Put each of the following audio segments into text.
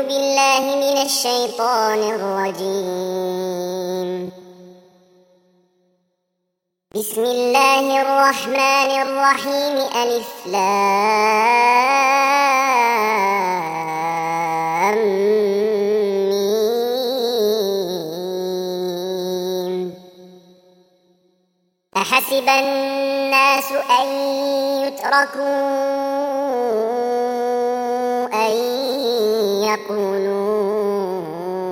بالله من الشيطان الرجيم. بسم الله الرحمن الرحيم. ألف لام ميم. أحسب الناس أن يتركوا أن يقولوا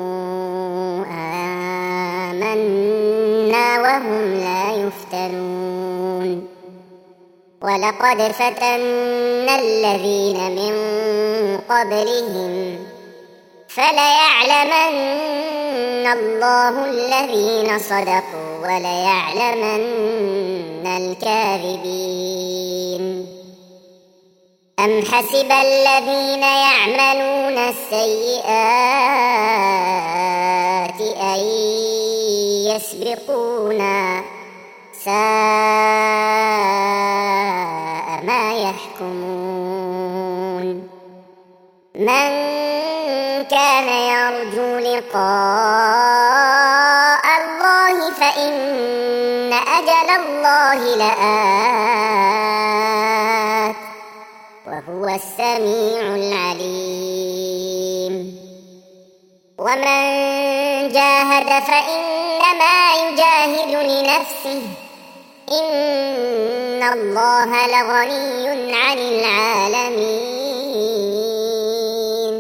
آمنا وهم لا يفتنون. ولقد فتنا الذين من قبلهم فليعلمن الله الذين صدقوا وليعلمن الكاذبين. أم حسب الذين يعملون السيئات أن يسبقونا ساء ما يحكمون. من كان يرجو لقاء الله فإن أجل الله لآت وهو السميع العليم. ومن جاهد فإنما يجاهد لنفسه إن الله لغني عن العالمين.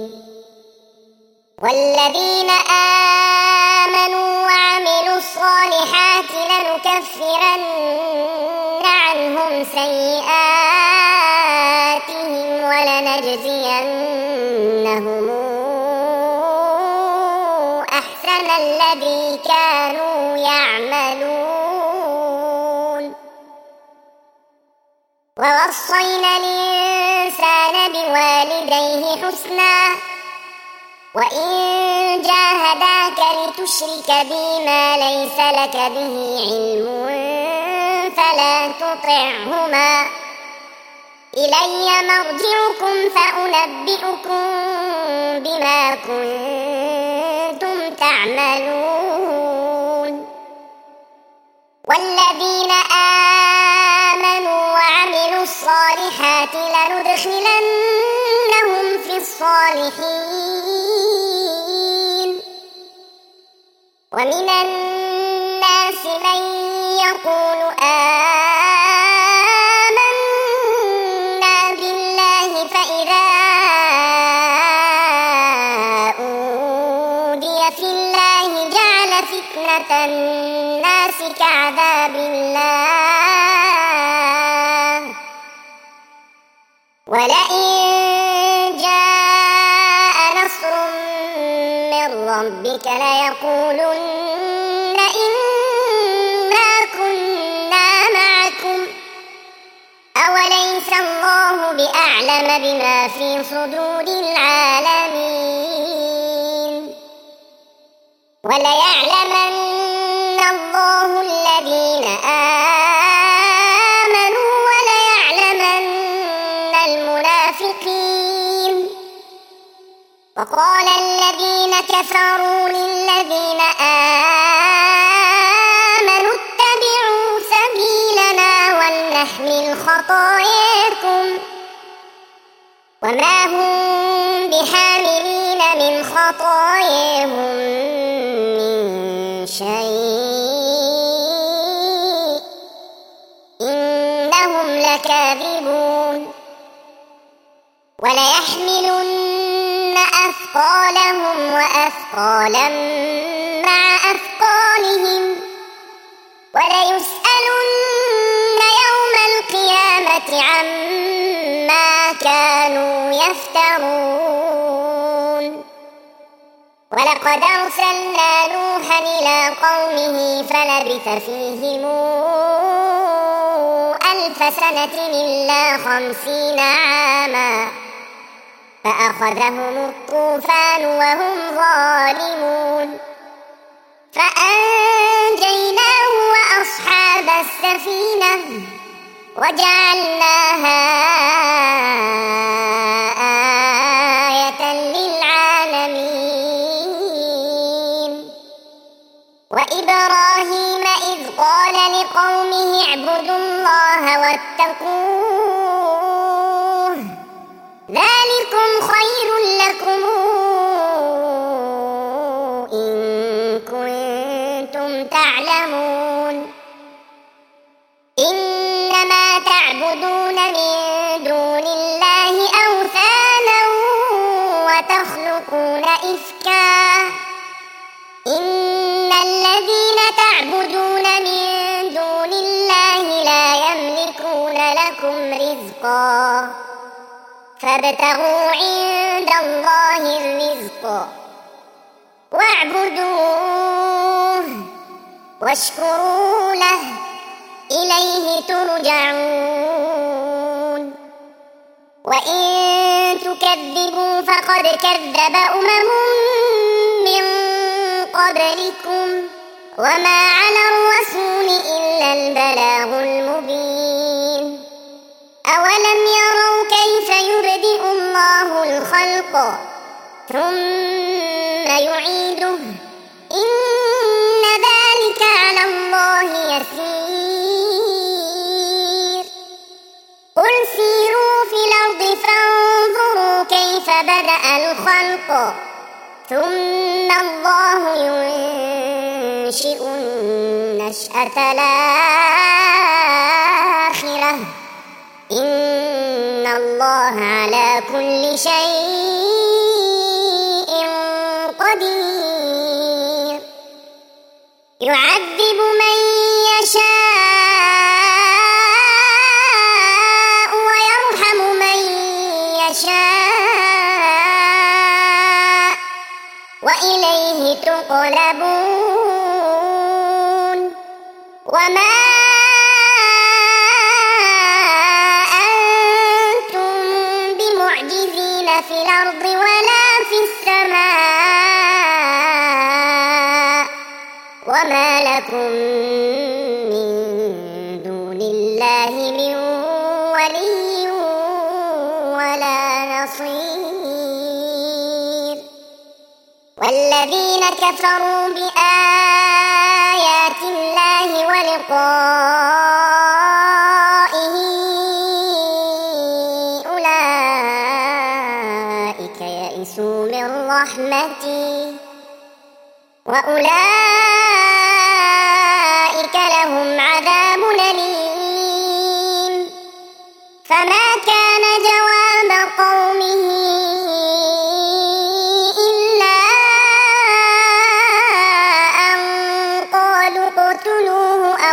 والذين آمنوا وعملوا الصالحات لنكفرن عنهم سيئاتهم ولنجزينهم أحسن الذي كانوا يعملون. ووصينا الإنسان بوالديه حسنا وإن جاهداك لتشرك بي ما ليس لك به علم فلا تطعهما إلي مرجعكم فأنبئكم بما كنتم تعملون. والذين آمنوا وعملوا الصالحات لندخلنهم في الصالحين. ومن الناس من يقول آمنا بالله فإذا أوذي في الله جعل فتنة الناس كعذاب الله ولئن جاء نصر من ربك ليقولن إنا كنا معكم أوليس الله بأعلم بما في صدور العالمين. وليعلمن الله الذين آمنوا وليعلمن المنافقين. وقال الذين كفروا للذين آمنوا اتبعوا سبيلنا ولنحمل خطاياكم وما هم بحاملين من خطاياهم من شيء إنهم لكاذبون. وليحملن أثقالهم وأثقالا مع أثقالهم وليسألن يوم القيامة عما كانوا يفترون. ولقد أرسلنا نوحا إلى قومه فلبث فيهم 1000 سنة إلا 50 عاما فأخذهم الطوفان وهم ظالمون فأنجيناه وأصحاب السفينة وجعلناها آية للعالمين. واتقوه ذلكم خير لكم إن كنتم تعلمون إنما تعبدون من دون الله أوثانا وتخلقون إفكا إن الذين تعبدون من دون الله لا يملكون لكم رزقا فابتغوا عند الله الرزق واعبدوه واشكروا له إليه ترجعون وإن تكذبوا فقد كذب من قبلكم وما على الرسول إلا البلاغ المبين أولم يروا كيف يبدئ الله الخلق ثم يعيده إن ذلك على الله يسير قل سيروا في الأرض فانظروا كيف بدأ الخلق ثم الله ينشئ النشأة الآخرة إن الله على كل شيء قدير يعذب من يشاء ويرحم من يشاء وإليه تقلبون وما أنتم بمعجزين في الأرض ولا في السماء وما لكم من دون الله من ولي ولا نصير والذين كفروا بآيات الله ولقائه أولئك يئسوا من رحمتي وأولئك لهم عذاب أليم فما كان جواب قومه إلا أن قالوا اقتلوه أو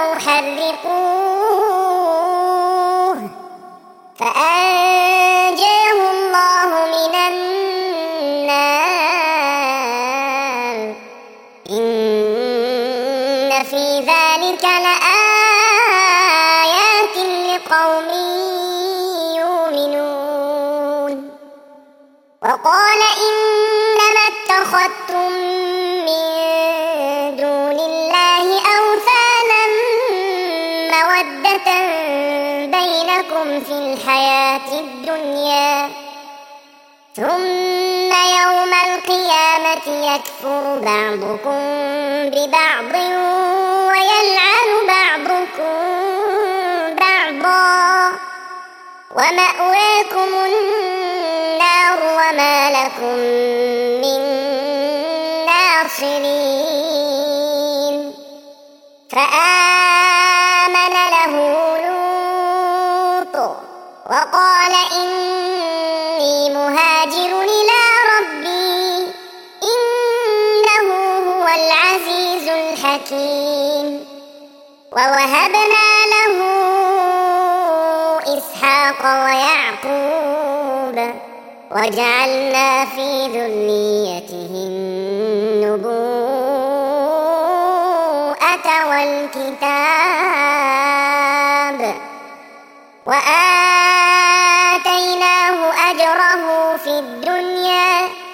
حرقوه فأنجاه الله من النار إن في ذلك لآيات لقوم يؤمنون وقال إنما اتخذتم من دون الله أوثانا مودة بينكم في الحياة الدنيا ثم يوم القيامة يكفر بعضكم ببعض ويلعن بعضكم بعضا ومأواكم النار وما لكم من ناصرين فآمن له لوط وقال إني مهاجر إلى ربي إنه هو العزيز الحكيم ووهبنا له إسحاق ويعقوب وجعلنا في ذريته النبوءة والكتاب وآتيناه أجره في الدنيا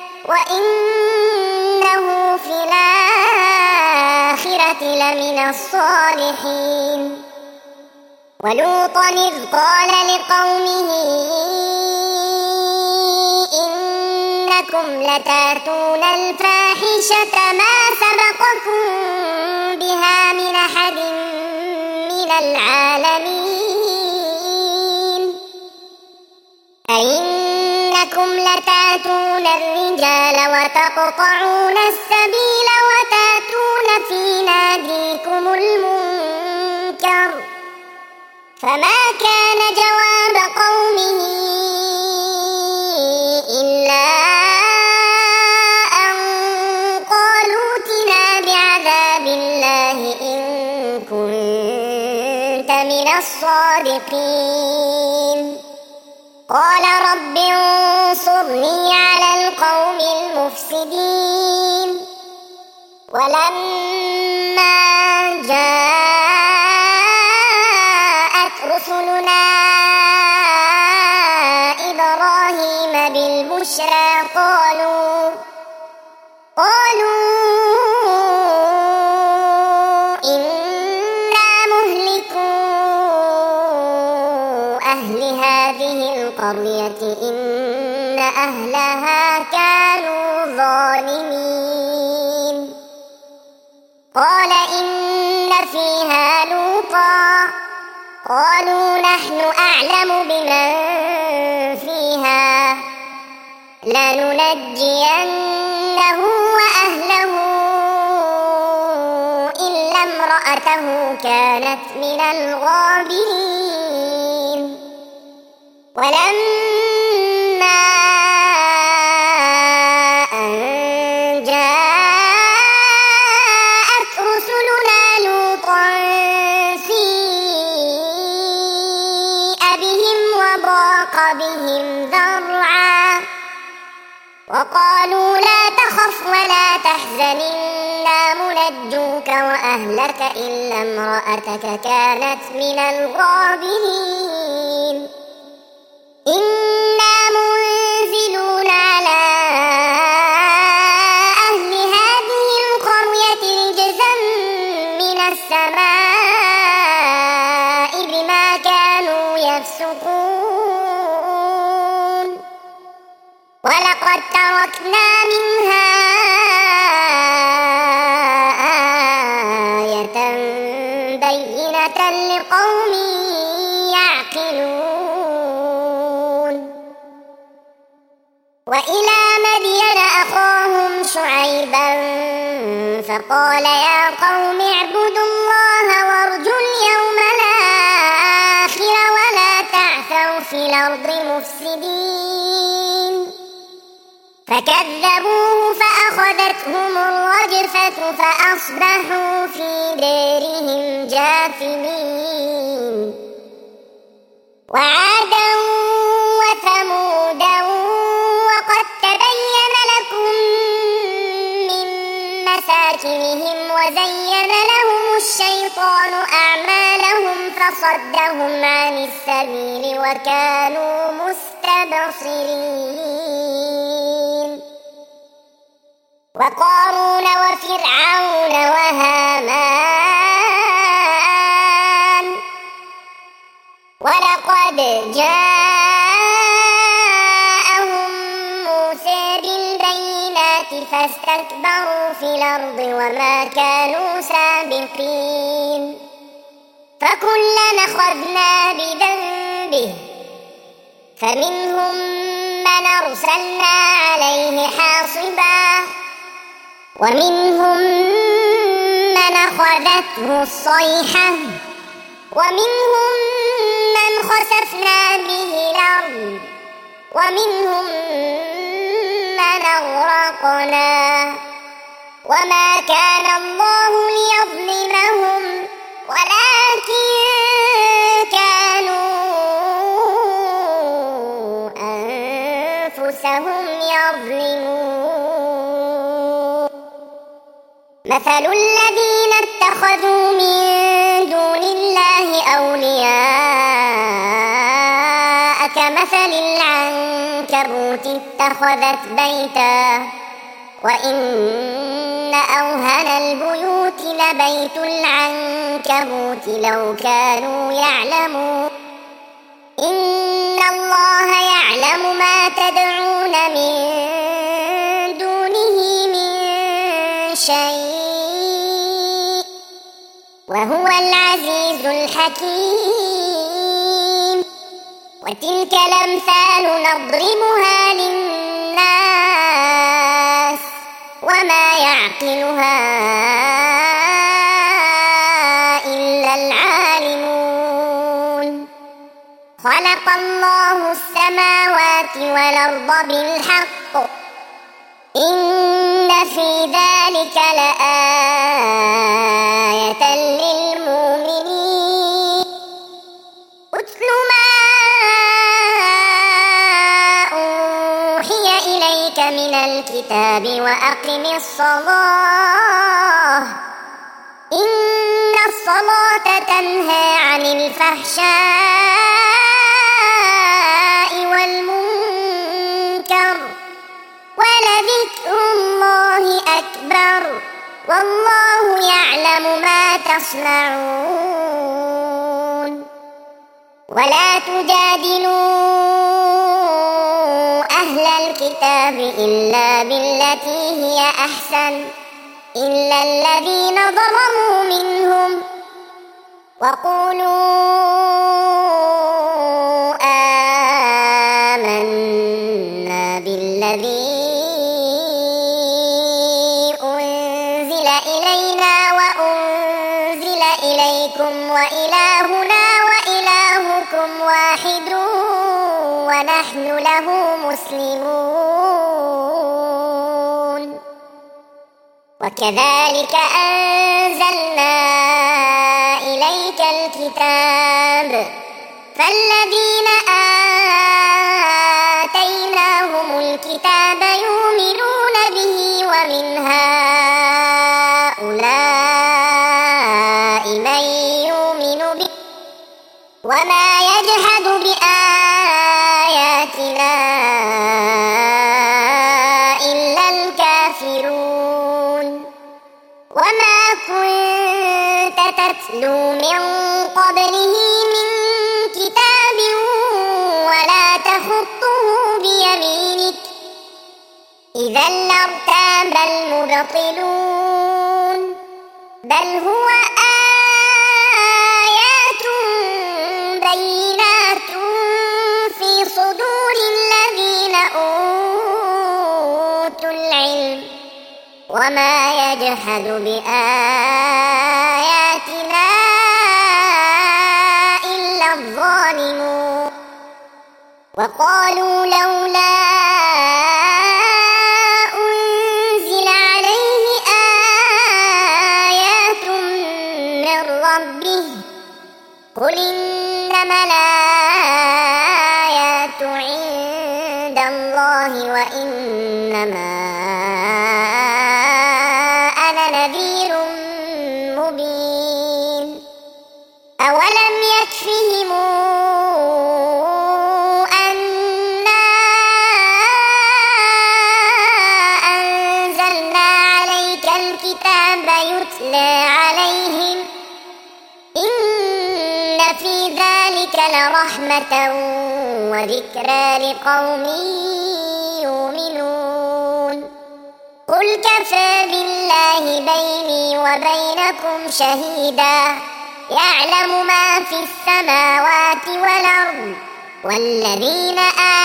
وإنه في الآخرة لمن الصالحين ولوطا إذ قال لقومه إنكم لتأتون الفاحشة ما سبقكم بها من أحد من العالمين أئنكم لتأتون الرجال وتقطعون السبيل وتأتون في ناديكم المنكر فما كان جواب قومه إلا أن قالوا ائتنا بعذاب الله إن كنت من الصادقين قال رب انصرني على القوم المفسدين ولما جاءت رسلنا إبراهيم بالبشرى قالوا إنا مهلكو أهل هذه القرية إن أهلها كانوا ظالمين قال إن فيها لوطا قالوا نحن أعلم بمن فيها لننجينه وأهله إلا امرأته كانت من الغابرين ولما أن جاءت رسلنا لوطا سيء بهم وضاق بهم ذرعا وقالوا لا تخف ولا تحزن إنا منجوك وأهلك إلا امرأتك كانت من الغابرين إنا منزلون على أهل هذه القرية رجزا من السماء بما كانوا يفسقون ولقد تركنا منها آية بينة لقوم يعقلون وإلى مدين أخاهم شعيبا فقال يا قوم اعبدوا الله وارجوا اليوم الآخر ولا تعثوا في الأرض مفسدين فكذبوه فأخذتهم الرجفة فأصبحوا في دارهم جاثمين وعادا وثمودا وقد تبين لكم من مساكنهم وزين لهم الشيطان أعمالهم فصدهم عن السبيل وكانوا مستبصرين وقارون وفرعون وهامان ولقد جاءهم موسى بالبينات فاستكبروا في الأرض وما كانوا سابقين فكلا أخذنا بذنبه فمنهم من أرسلنا عليه حاصبا ومنهم من أخذته الصيحة ومنهم من خسفنا به الأرض ومنهم من أغرقنا وما كان الله ليظلمهم ولكن كانوا أنفسهم يظلمون مثل الذين اتخذوا من دون الله أولياء كمثل العنكبوت اتخذت بيتا وإن أوهن البيوت لبيت العنكبوت لو كانوا يعلمون إن الله يعلم ما تدعون من دونه من شيء وهو العزيز الحكيم وتلك الأمثال نضربها للناس وما يعقلها إلا العالمون. خلق الله السماوات والأرض بالحق إن في ذلك لآية للمؤمنين. اتل ما أوحي إليك من الكتاب وأقم الصلاة إن الصلاة تنهى عن الفحشاء والمنكر ولذكر الله أكبر والله يعلم ما تصنعون. ولا تجادلوا أهل الكتاب إلا بالتي هي أحسن إلا الذين ظلموا منهم وقولوا آمنا بالذي أنزل إلينا وأنزل إليكم وإلهنا وإلهكم واحد ونحن له مسلمون. وكذلك أنزلنا إليك الكتاب فالذين آتيناهم الكتاب يؤمنون به ومن هؤلاء من يؤمن به وما يجحد بآياتنا إلا الكافرون. وما كنت تتلو من قبله من كتاب ولا تخطه بيمينك إذا لارتاب المبطلون بل هو آيات بينات في صدور الذين أوتوا العلم وما يجحد بآياتنا إلا الظالمون. وقالوا لولا أنزل عليه آيات من ربه قل إنما الآيات عند الله وإنما أنا نذير مبين. أولم يكفهم أنا أنزلنا عليك الكتاب يتلى عليهم إن في ذلك لرحمة وذكرى لقوم يؤمنون. قل كفى بالله بيني وبينكم شهيدا يعلم ما في السماوات والأرض والذين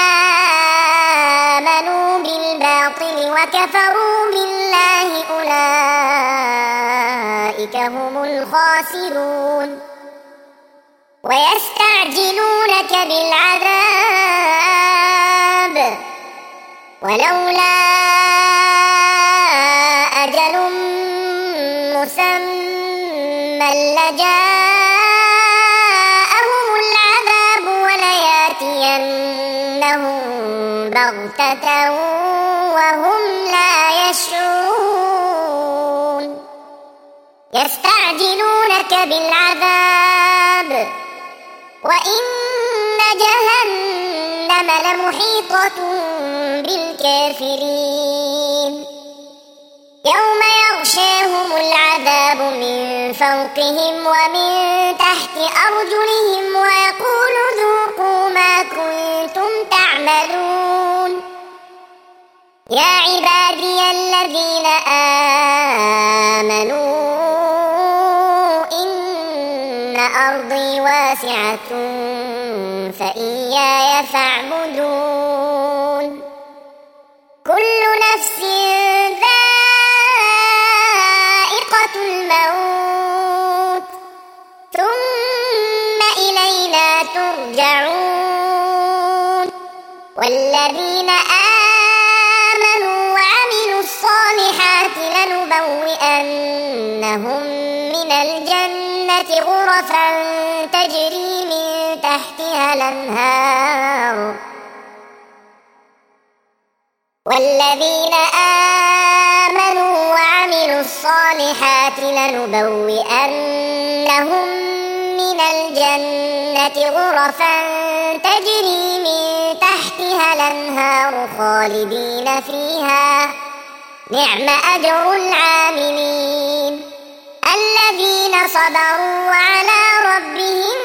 آمنوا بالباطل وكفروا بالله أولئك هم الخاسرون. ويستعجلونك بالعذاب ولولا أجل مسمى لجاءهم العذاب ولياتينهم بغتة وهم لا يشعرون. يستعجلونك بالعذاب وإن جهنم لمحيطة بالكافرين يوم يغشاهم العذاب من فوقهم ومن تحت أرجلهم ويقول ذوقوا ما كنتم تعملون. يا عبادي الذين آمنوا إن أرضي واسعة فإياي فاعبدون كل نفس ذائقة الموت ثم إلينا ترجعون والذين آمنوا وعملوا الصالحات لنبوئنهم من الجنة غرفا تجري من تحتها الأنهار والذين آمنوا وعملوا الصالحات لنبوئنهم من الجنة غرفا تجري من تحتها الأنهار خالدين فيها نعم أجر العاملين الذين صبروا وعلى ربهم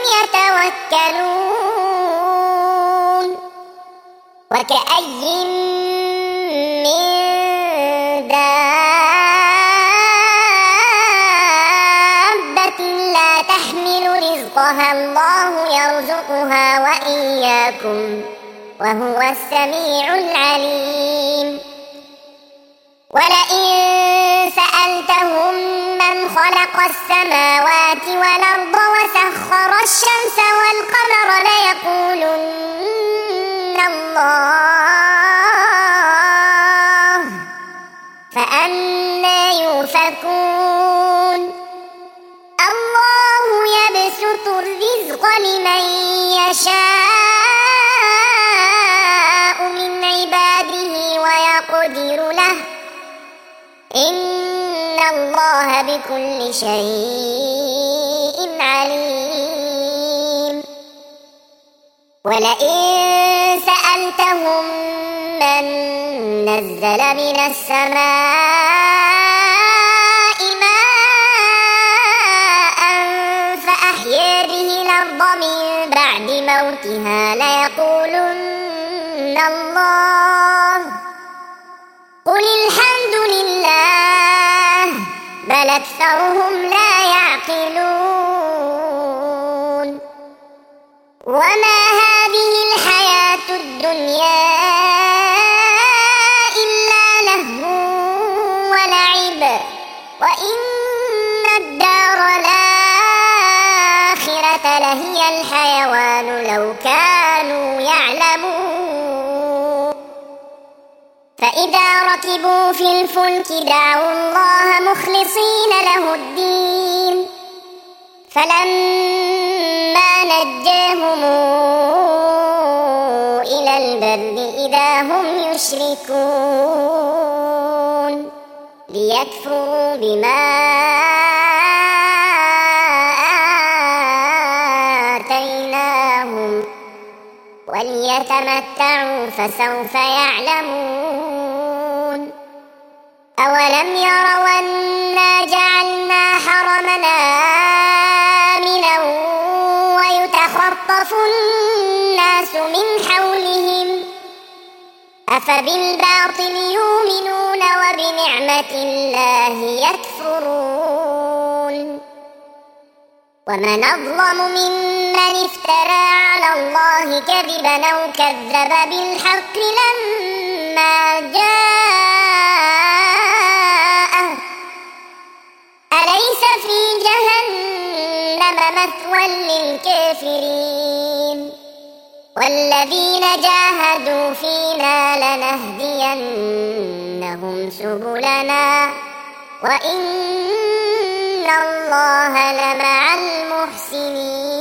يتوكلون وكأي من دابة لا تحمل رزقها الله يرزقها وإياكم وهو السميع العليم ولئن سألتهم من خلق السماوات والأرض وسخر الشمس والقمر ليقولن الله فأنى يؤفكون الله يبسط الرزق لمن يشاء من عباده ويقدر له إن الله بكل شيء عليم ولئن سألتهم من نزل من السماء ماء فأحيا به الأرض من بعد موتها ليقولن الله قل الحمد لله بل أكثرهم لا يعقلون وما هذه الحياة الدنيا إلا لهو ولعب وإن الدار الآخرة لهي الحيوان لو كانوا يعلمون فإذا ركبوا في الفلك دعوا الله مخلصين له الدين فلما نجاهم إلى البر إذا هم يشركون ليكفروا بما آتيناهم وليتمتعوا فسوف يعلمون أولم يروا أنا جعلنا حرمنا آمنا ويتخطف الناس من حولهم أفبالباطل يؤمنون وبنعمة الله يكفرون ومن أظلم ممن افترى على الله كذبا أو كذب بالحق لما جاءه أليس في جهنم مثوى للكافرين والذين جاهدوا فينا لنهدينهم سبلنا وإن الله لمع المحسنين.